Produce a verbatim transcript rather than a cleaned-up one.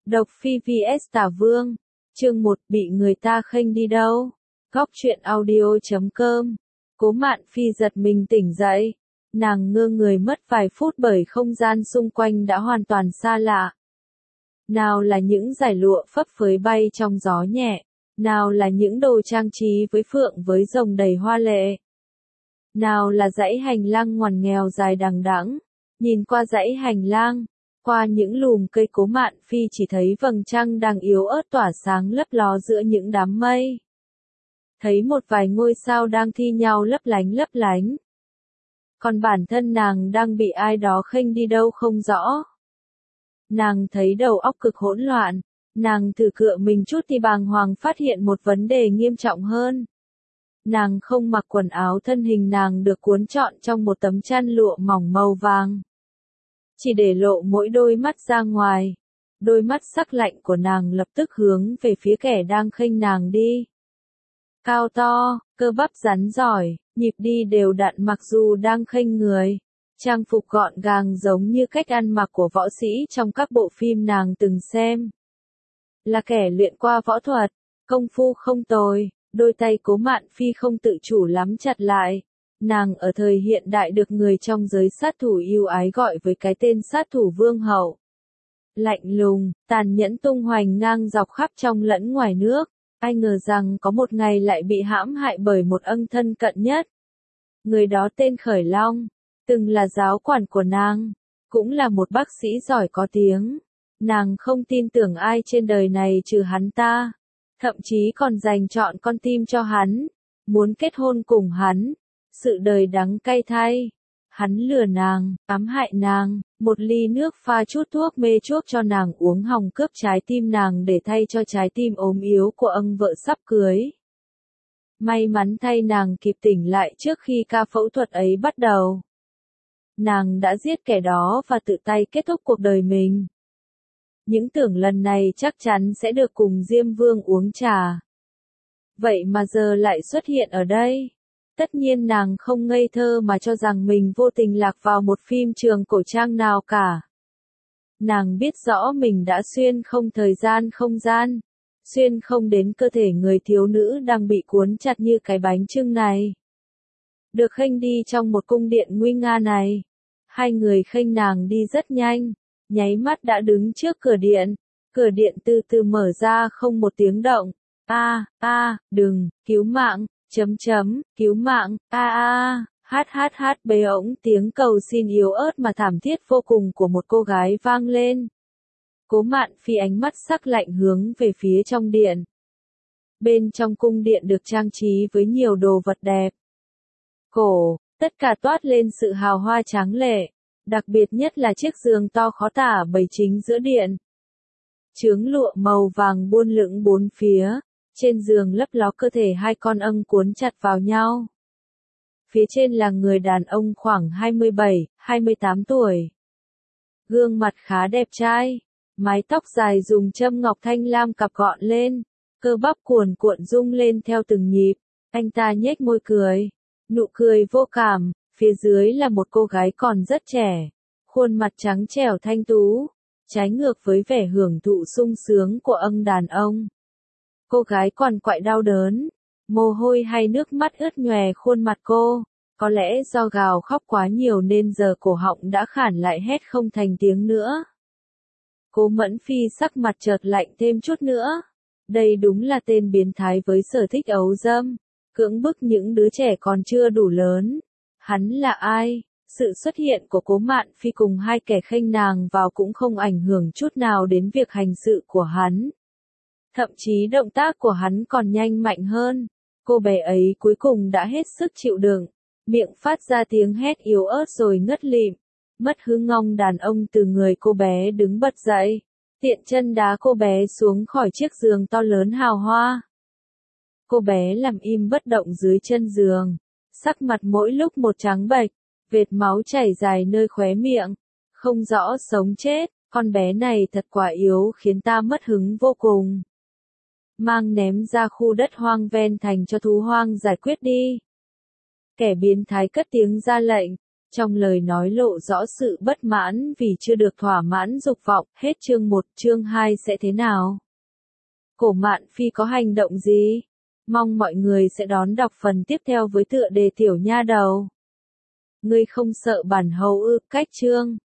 Độc Phi vs Tả Vương, chương một bị người ta khênh đi đâu? Góc truyện audio chấm com. Cố Mạn Phi giật mình tỉnh dậy, nàng ngơ người mất vài phút bởi không gian xung quanh đã hoàn toàn xa lạ. Nào là những dải lụa phấp phới bay trong gió nhẹ, nào là những đồ trang trí với phượng với rồng đầy hoa lệ. Nào là dãy hành lang ngoằn nghèo dài đằng đẵng, nhìn qua dãy hành lang, qua những lùm cây Cố Mạn Phi chỉ thấy vầng trăng đang yếu ớt tỏa sáng lấp ló giữa những đám mây. Thấy một vài ngôi sao đang thi nhau lấp lánh lấp lánh. Còn bản thân nàng đang bị ai đó khênh đi đâu không rõ. Nàng thấy đầu óc cực hỗn loạn, nàng thử cựa mình chút thì bàng hoàng phát hiện một vấn đề nghiêm trọng hơn. Nàng không mặc quần áo, thân hình nàng được cuốn trọn trong một tấm chăn lụa mỏng màu vàng. Chỉ để lộ mỗi đôi mắt ra ngoài. Đôi mắt sắc lạnh của nàng lập tức hướng về phía kẻ đang khênh nàng đi. Cao to, cơ bắp rắn giỏi, nhịp đi đều đặn mặc dù đang khênh người. Trang phục gọn gàng giống như cách ăn mặc của võ sĩ trong các bộ phim nàng từng xem. Là kẻ luyện qua võ thuật, công phu không tồi, đôi tay Cố Mạn Phi không tự chủ lắm chặt lại. Nàng ở thời hiện đại được người trong giới sát thủ yêu ái gọi với cái tên sát thủ vương hậu. Lạnh lùng, tàn nhẫn tung hoành ngang dọc khắp trong lẫn ngoài nước. Ai ngờ rằng có một ngày lại bị hãm hại bởi một ân thân cận nhất. Người đó tên Khởi Long, từng là giáo quản của nàng, cũng là một bác sĩ giỏi có tiếng. Nàng không tin tưởng ai trên đời này trừ hắn ta, thậm chí còn dành trọn con tim cho hắn, muốn kết hôn cùng hắn. Sự đời đắng cay thay. Hắn lừa nàng, ám hại nàng, một ly nước pha chút thuốc mê chuốc cho nàng uống hòng cướp trái tim nàng để thay cho trái tim ốm yếu của ân vợ sắp cưới. May mắn thay nàng kịp tỉnh lại trước khi ca phẫu thuật ấy bắt đầu. Nàng đã giết kẻ đó và tự tay kết thúc cuộc đời mình. Những tưởng lần này chắc chắn sẽ được cùng Diêm Vương uống trà. Vậy mà giờ lại xuất hiện ở đây. Tất nhiên nàng không ngây thơ mà cho rằng mình vô tình lạc vào một phim trường cổ trang nào cả. Nàng biết rõ mình đã xuyên không thời gian không gian, xuyên không đến cơ thể người thiếu nữ đang bị cuốn chặt như cái bánh chưng này. Được khênh đi trong một cung điện nguy nga này. Hai người khênh nàng đi rất nhanh, nháy mắt đã đứng trước cửa điện. Cửa điện từ từ mở ra không một tiếng động. A, a, đừng, cứu mạng. Chấm chấm, cứu mạng, a a, hát hát hát bế ổng tiếng cầu xin yếu ớt mà thảm thiết vô cùng của một cô gái vang lên. Cố Mạn Phi ánh mắt sắc lạnh hướng về phía trong điện. Bên trong cung điện được trang trí với nhiều đồ vật đẹp. Cổ, tất cả toát lên sự hào hoa tráng lệ, đặc biệt nhất là chiếc giường to khó tả bày chính giữa điện. Chướng lụa màu vàng buôn lững bốn phía. Trên giường lấp ló cơ thể hai con âng cuốn chặt vào nhau. Phía trên là người đàn ông khoảng hai mươi bảy, hai mươi tám tuổi. Gương mặt khá đẹp trai, mái tóc dài dùng châm ngọc thanh lam cặp gọn lên, cơ bắp cuồn cuộn rung lên theo từng nhịp. Anh ta nhếch môi cười, nụ cười vô cảm, phía dưới là một cô gái còn rất trẻ, khuôn mặt trắng trẻo thanh tú, trái ngược với vẻ hưởng thụ sung sướng của âng đàn ông. Cô gái còn quại đau đớn, mồ hôi hay nước mắt ướt nhòe khuôn mặt cô, có lẽ do gào khóc quá nhiều nên giờ cổ họng đã khản lại hét không thành tiếng nữa. Cố Mẫn Phi sắc mặt chợt lạnh thêm chút nữa, đây đúng là tên biến thái với sở thích ấu dâm, cưỡng bức những đứa trẻ còn chưa đủ lớn. Hắn là ai? Sự xuất hiện của Cố Mạn Phi cùng hai kẻ khênh nàng vào cũng không ảnh hưởng chút nào đến việc hành sự của hắn. Thậm chí động tác của hắn còn nhanh mạnh hơn. Cô bé ấy cuối cùng đã hết sức chịu đựng, miệng phát ra tiếng hét yếu ớt rồi ngất lịm. Mất hứng ngong đàn ông từ người cô bé đứng bật dậy, tiện chân đá cô bé xuống khỏi chiếc giường to lớn hào hoa. Cô bé nằm im bất động dưới chân giường, sắc mặt mỗi lúc một trắng bệch, vệt máu chảy dài nơi khóe miệng, không rõ sống chết. Con bé này thật quả yếu khiến ta mất hứng vô cùng. Mang ném ra khu đất hoang ven thành cho thú hoang giải quyết đi. Kẻ biến thái cất tiếng ra lệnh, Trong lời nói lộ rõ sự bất mãn vì chưa được thỏa mãn dục vọng. Hết chương một, chương hai sẽ thế nào? Cổ Mạn Phi có hành động gì? Mong mọi người sẽ đón đọc phần tiếp theo với tựa đề Tiểu nha đầu. Ngươi không sợ bản hầu ư? Cách chương